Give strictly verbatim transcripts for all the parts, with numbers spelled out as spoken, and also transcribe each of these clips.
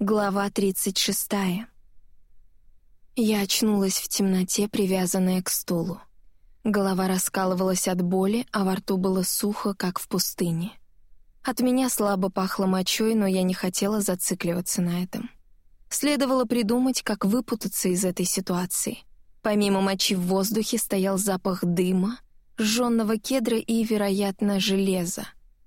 Глава тридцать шестая. Я очнулась в темноте, привязанная к стулу. Голова раскалывалась от боли, а во рту было сухо, как в пустыне. От меня слабо пахло мочой, но я не хотела зацикливаться на этом. Следовало придумать, как выпутаться из этой ситуации. Помимо мочи в воздухе стоял запах дыма, жжёного кедра и, вероятно, железа.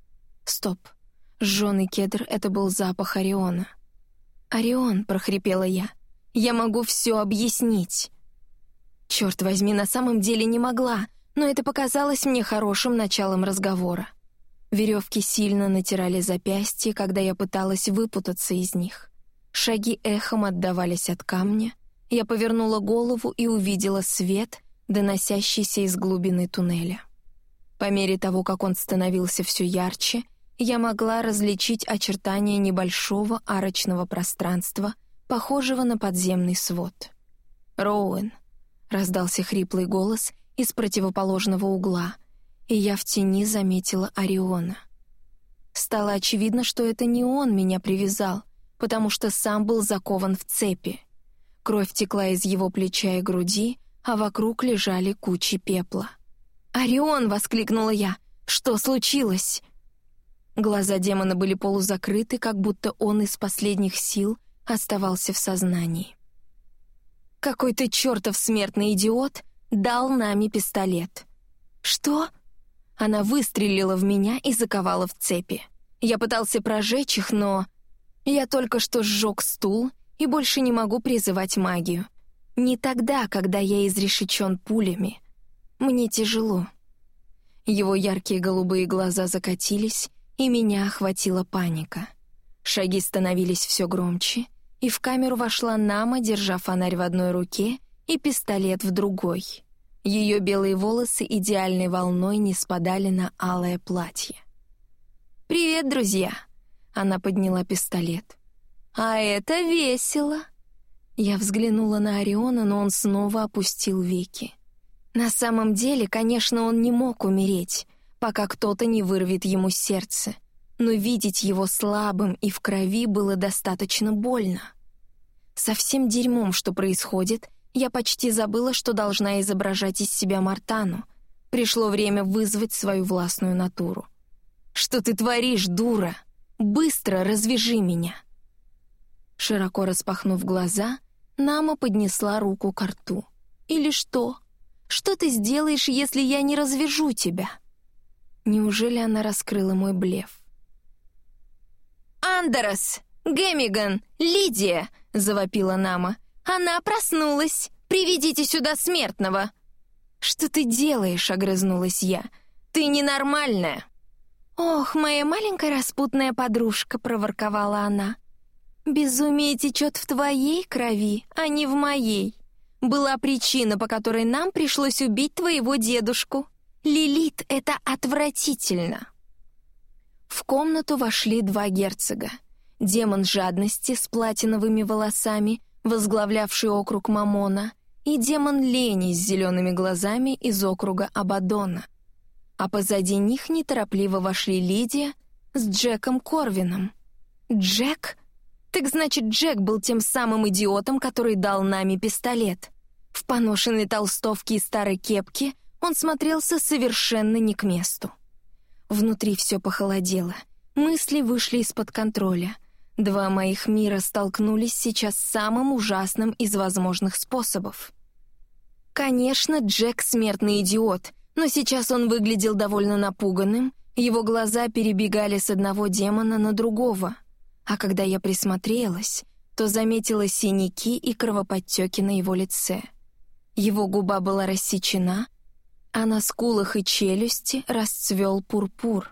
Стоп. Жжёный кедр — это был запах Ориона. «Орион», — прохрипела я, — «я могу все объяснить». Черт возьми, на самом деле не могла, но это показалось мне хорошим началом разговора. Веревки сильно натирали запястья, когда я пыталась выпутаться из них. Шаги эхом отдавались от камня. Я повернула голову и увидела свет, доносящийся из глубины туннеля. По мере того, как он становился все ярче, я могла различить очертания небольшого арочного пространства, похожего на подземный свод. «Роуэн», — раздался хриплый голос из противоположного угла, и я в тени заметила Ориона. Стало очевидно, что это не он меня привязал, потому что сам был закован в цепи. Кровь текла из его плеча и груди, а вокруг лежали кучи пепла. «Орион!» — воскликнула я. «Что случилось?» Глаза демона были полузакрыты, как будто он из последних сил оставался в сознании. «Какой-то чертов смертный идиот дал нами пистолет». «Что?» Она выстрелила в меня и заковала в цепи. Я пытался прожечь их, но... Я только что сжег стул и больше не могу призывать магию. Не тогда, когда я изрешечен пулями. Мне тяжело. Его яркие голубые глаза закатились, и меня охватила паника. Шаги становились все громче, и в камеру вошла Нама, держа фонарь в одной руке и пистолет в другой. Ее белые волосы идеальной волной не спадали на алое платье. «Привет, друзья!» Она подняла пистолет. «А это весело!» Я взглянула на Ориона, но он снова опустил веки. На самом деле, конечно, он не мог умереть, пока кто-то не вырвет ему сердце, но видеть его слабым и в крови было достаточно больно. Со всем дерьмом, что происходит, я почти забыла, что должна изображать из себя Мартану. Пришло время вызвать свою властную натуру. «Что ты творишь, дура? Быстро развяжи меня!» Широко распахнув глаза, Нама поднесла руку к рту. «Или что? Что ты сделаешь, если я не развяжу тебя?» Неужели она раскрыла мой блеф? «Андерос! Гэмиган! Лидия!» — завопила Нама. «Она проснулась! Приведите сюда смертного!» «Что ты делаешь?» — огрызнулась я. «Ты ненормальная!» «Ох, моя маленькая распутная подружка!» — проворковала она. «Безумие течет в твоей крови, а не в моей. Была причина, по которой нам пришлось убить твоего дедушку. Лилит, это отвратительно!» В комнату вошли два герцога. Демон жадности с платиновыми волосами, возглавлявший округ Мамона, и демон лени с зелеными глазами из округа Абаддона. А позади них неторопливо вошли Лидия с Джеком Корвином. «Джек? Так значит, Джек был тем самым идиотом, который дал нами пистолет. В поношенной толстовке и старой кепке он смотрелся совершенно не к месту. Внутри все похолодело, мысли вышли из-под контроля. Два моих мира столкнулись сейчас с самым ужасным из возможных способов. Конечно, Джек — смертный идиот, но сейчас он выглядел довольно напуганным, его глаза перебегали с одного демона на другого. А когда я присмотрелась, то заметила синяки и кровоподтеки на его лице. Его губа была рассечена, а на скулах и челюсти расцвел пурпур.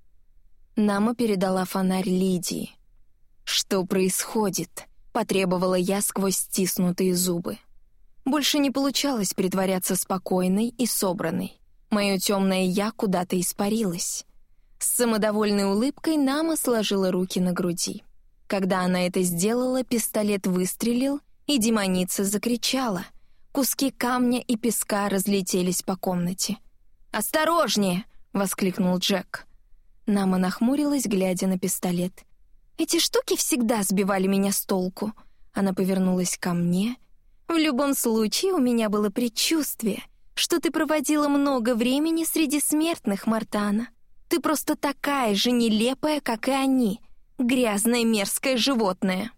Нама передала фонарь Лидии. «Что происходит?» — потребовала я сквозь стиснутые зубы. Больше не получалось притворяться спокойной и собранной. Мое темное «я» куда-то испарилось. С самодовольной улыбкой Нама сложила руки на груди. Когда она это сделала, пистолет выстрелил, и демоница закричала. Куски камня и песка разлетелись по комнате. «Осторожнее!» — воскликнул Джек. Нама нахмурилась, глядя на пистолет. Эти штуки всегда сбивали меня с толку. Она повернулась ко мне. В любом случае, у меня было предчувствие, что ты проводила много времени среди смертных, Мортана. Ты просто такая же нелепая, как и они. Грязное мерзкое животное.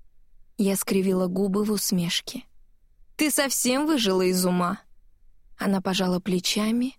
Я скривила губы в усмешке. Ты совсем выжила из ума. Она пожала плечами.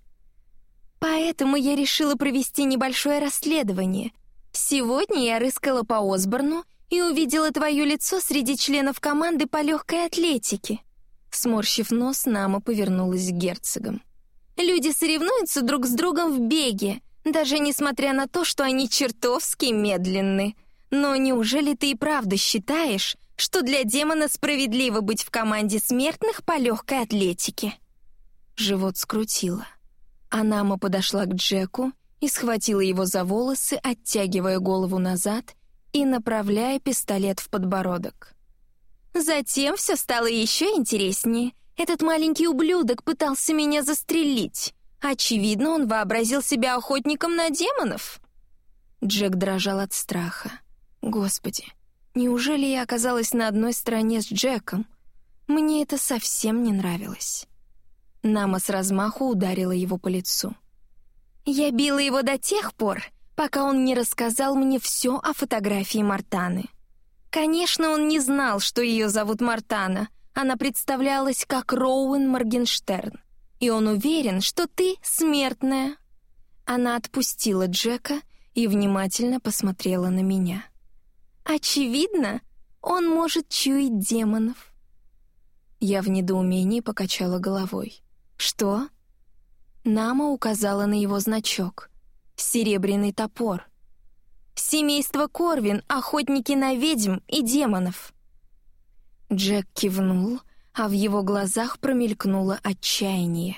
Поэтому я решила провести небольшое расследование. Сегодня я рыскала по Осборну и увидела твое лицо среди членов команды по легкой атлетике. Сморщив нос, Нама повернулась к герцогам. Люди соревнуются друг с другом в беге, даже несмотря на то, что они чертовски медленны. Но неужели ты и правда считаешь, что для демона справедливо быть в команде смертных по легкой атлетике? Живот скрутило. А Нама подошла к Джеку и схватила его за волосы, оттягивая голову назад и направляя пистолет в подбородок. Затем все стало еще интереснее. Этот маленький ублюдок пытался меня застрелить. Очевидно, он вообразил себя охотником на демонов. Джек дрожал от страха. Господи, неужели я оказалась на одной стороне с Джеком? Мне это совсем не нравилось. Нама с размаху ударила его по лицу. Я била его до тех пор, пока он не рассказал мне все о фотографии Мортаны. Конечно, он не знал, что ее зовут Мортана. Она представлялась как Роуэн Моргенштерн. И он уверен, что ты смертная. Она отпустила Джека и внимательно посмотрела на меня. Очевидно, он может чуять демонов. Я в недоумении покачала головой. Что? Нама указала на его значок. Серебряный топор. Семейство Корвин — охотники на ведьм и демонов. Джек кивнул, а в его глазах промелькнуло отчаяние.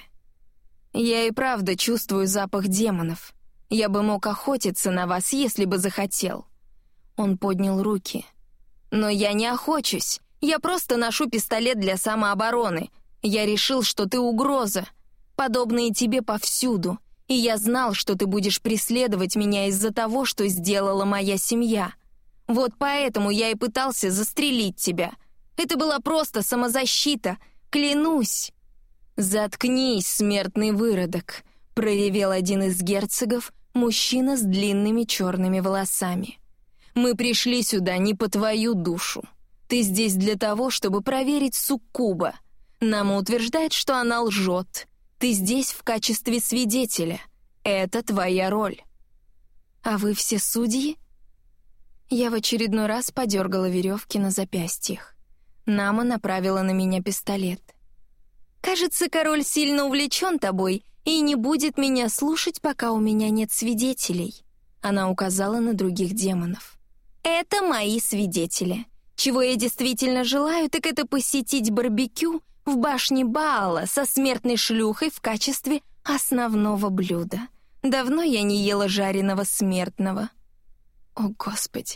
«Я и правда чувствую запах демонов. Я бы мог охотиться на вас, если бы захотел». Он поднял руки. «Но я не охочусь. Я просто ношу пистолет для самообороны. Я решил, что ты угроза. Подобные тебе повсюду. И я знал, что ты будешь преследовать меня из-за того, что сделала моя семья. Вот поэтому я и пытался застрелить тебя. Это была просто самозащита, клянусь». «Заткнись, смертный выродок», — проревел один из герцогов, мужчина с длинными черными волосами. «Мы пришли сюда не по твою душу. Ты здесь для того, чтобы проверить суккуба. Нама утверждает, что она лжет. Ты здесь в качестве свидетеля. Это твоя роль». «А вы все судьи?» Я в очередной раз подергала веревки на запястьях. Нама направила на меня пистолет. «Кажется, король сильно увлечен тобой и не будет меня слушать, пока у меня нет свидетелей». Она указала на других демонов. «Это мои свидетели. Чего я действительно желаю, так это посетить барбекю в башне Баала со смертной шлюхой в качестве основного блюда. Давно я не ела жареного смертного». «О, Господи!»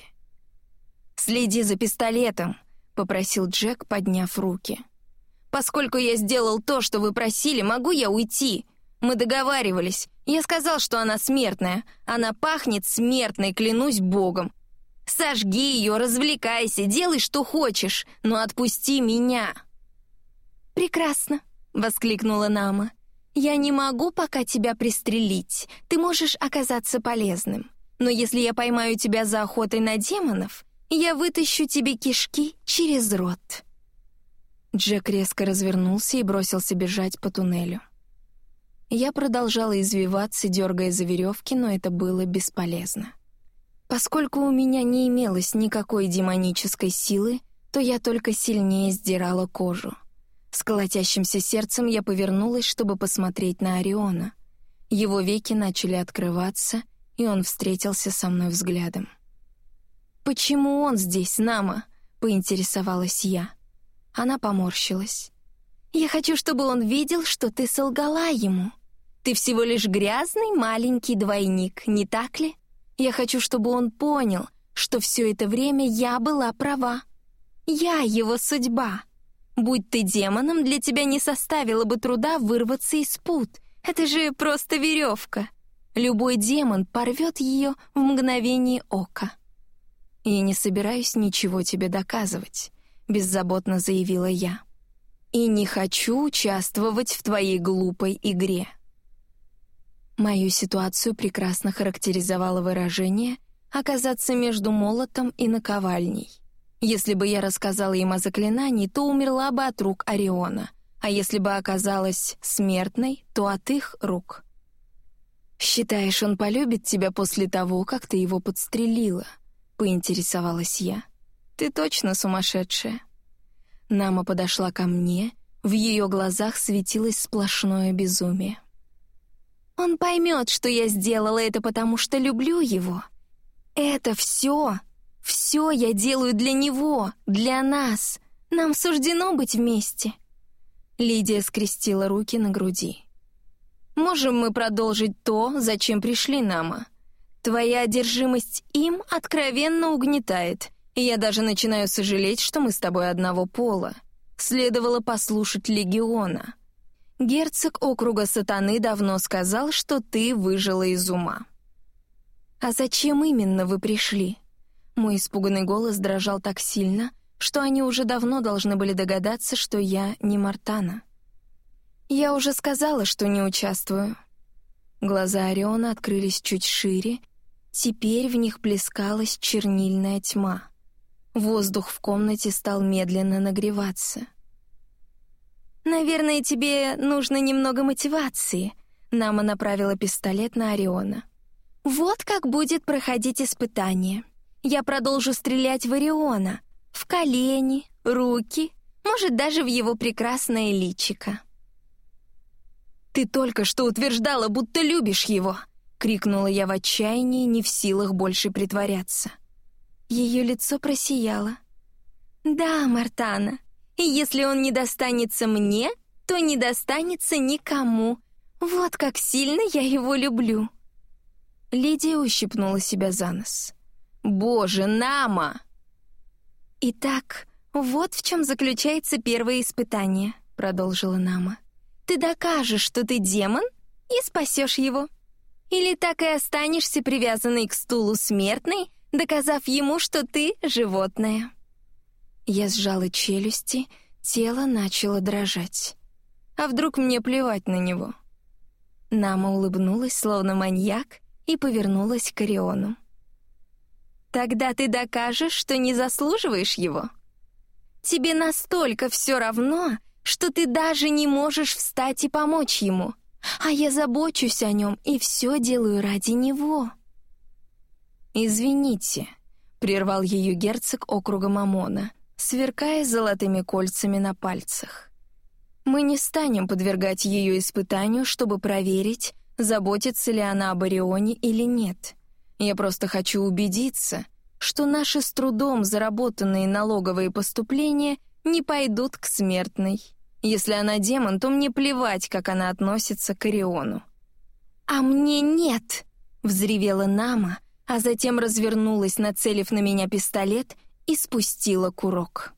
«Следи за пистолетом», — попросил Джек, подняв руки. «Поскольку я сделал то, что вы просили, могу я уйти? Мы договаривались. Я сказал, что она смертная. Она пахнет смертной, клянусь богом. Сожги ее, развлекайся, делай, что хочешь, но отпусти меня». «Прекрасно», — воскликнула Нама. «Я не могу пока тебя пристрелить. Ты можешь оказаться полезным. Но если я поймаю тебя за охотой на демонов, я вытащу тебе кишки через рот». Джек резко развернулся и бросился бежать по туннелю. Я продолжала извиваться, дергая за веревки, но это было бесполезно. Поскольку у меня не имелось никакой демонической силы, то я только сильнее сдирала кожу. С колотящимся сердцем я повернулась, чтобы посмотреть на Ориона. Его веки начали открываться, и он встретился со мной взглядом. «Почему он здесь, Нама?» — поинтересовалась я. Она поморщилась. «Я хочу, чтобы он видел, что ты солгала ему. Ты всего лишь грязный маленький двойник, не так ли? Я хочу, чтобы он понял, что все это время я была права. Я его судьба. Будь ты демоном, для тебя не составило бы труда вырваться из пут. Это же просто веревка. Любой демон порвет ее в мгновение ока». «Я не собираюсь ничего тебе доказывать», — беззаботно заявила я. «И не хочу участвовать в твоей глупой игре». Мою ситуацию прекрасно характеризовало выражение «оказаться между молотом и наковальней». Если бы я рассказала им о заклинании, то умерла бы от рук Ориона, а если бы оказалась смертной, то от их рук. «Считаешь, он полюбит тебя после того, как ты его подстрелила?» — поинтересовалась я. «Ты точно сумасшедшая». Нама подошла ко мне, в ее глазах светилось сплошное безумие. «Он поймет, что я сделала это, потому что люблю его. Это все, все я делаю для него, для нас. Нам суждено быть вместе». Лидия скрестила руки на груди. «Можем мы продолжить то, зачем пришли, Нама? Твоя одержимость им откровенно угнетает, и я даже начинаю сожалеть, что мы с тобой одного пола. Следовало послушать Легиона. Герцог округа Сатаны давно сказал, что ты выжила из ума». «А зачем именно вы пришли?» Мой испуганный голос дрожал так сильно, что они уже давно должны были догадаться, что я не Мартана. «Я уже сказала, что не участвую». Глаза Ориона открылись чуть шире, теперь в них плескалась чернильная тьма. Воздух в комнате стал медленно нагреваться. «Наверное, тебе нужно немного мотивации», — Нама направила пистолет на Ориона. «Вот как будет проходить испытание. Я продолжу стрелять в Ориона, в колени, руки, может, даже в его прекрасное личико». «Ты только что утверждала, будто любишь его!» — крикнула я в отчаянии, не в силах больше притворяться. Ее лицо просияло. «Да, Мартана, и если он не достанется мне, то не достанется никому. Вот как сильно я его люблю». Лидия ущипнула себя за нос. «Боже, Нама!» «Итак, вот в чем заключается первое испытание», — продолжила Нама. «Ты докажешь, что ты демон, и спасешь его. Или так и останешься привязанной к стулу смертной, доказав ему, что ты животное». Я сжала челюсти, тело начало дрожать. А вдруг мне плевать на него? Нама улыбнулась, словно маньяк, и повернулась к Ориону. «Тогда ты докажешь, что не заслуживаешь его. Тебе настолько все равно, что ты даже не можешь встать и помочь ему, а я забочусь о нем и все делаю ради него». «Извините», — прервал ее герцог округа Мамона, сверкая золотыми кольцами на пальцах. «Мы не станем подвергать ее испытанию, чтобы проверить, заботится ли она об Орионе или нет. Я просто хочу убедиться, что наши с трудом заработанные налоговые поступления не пойдут к смертной. Если она демон, то мне плевать, как она относится к Ориону». «А мне нет!» — взревела Нама, а затем развернулась, нацелив на меня пистолет, и спустила курок.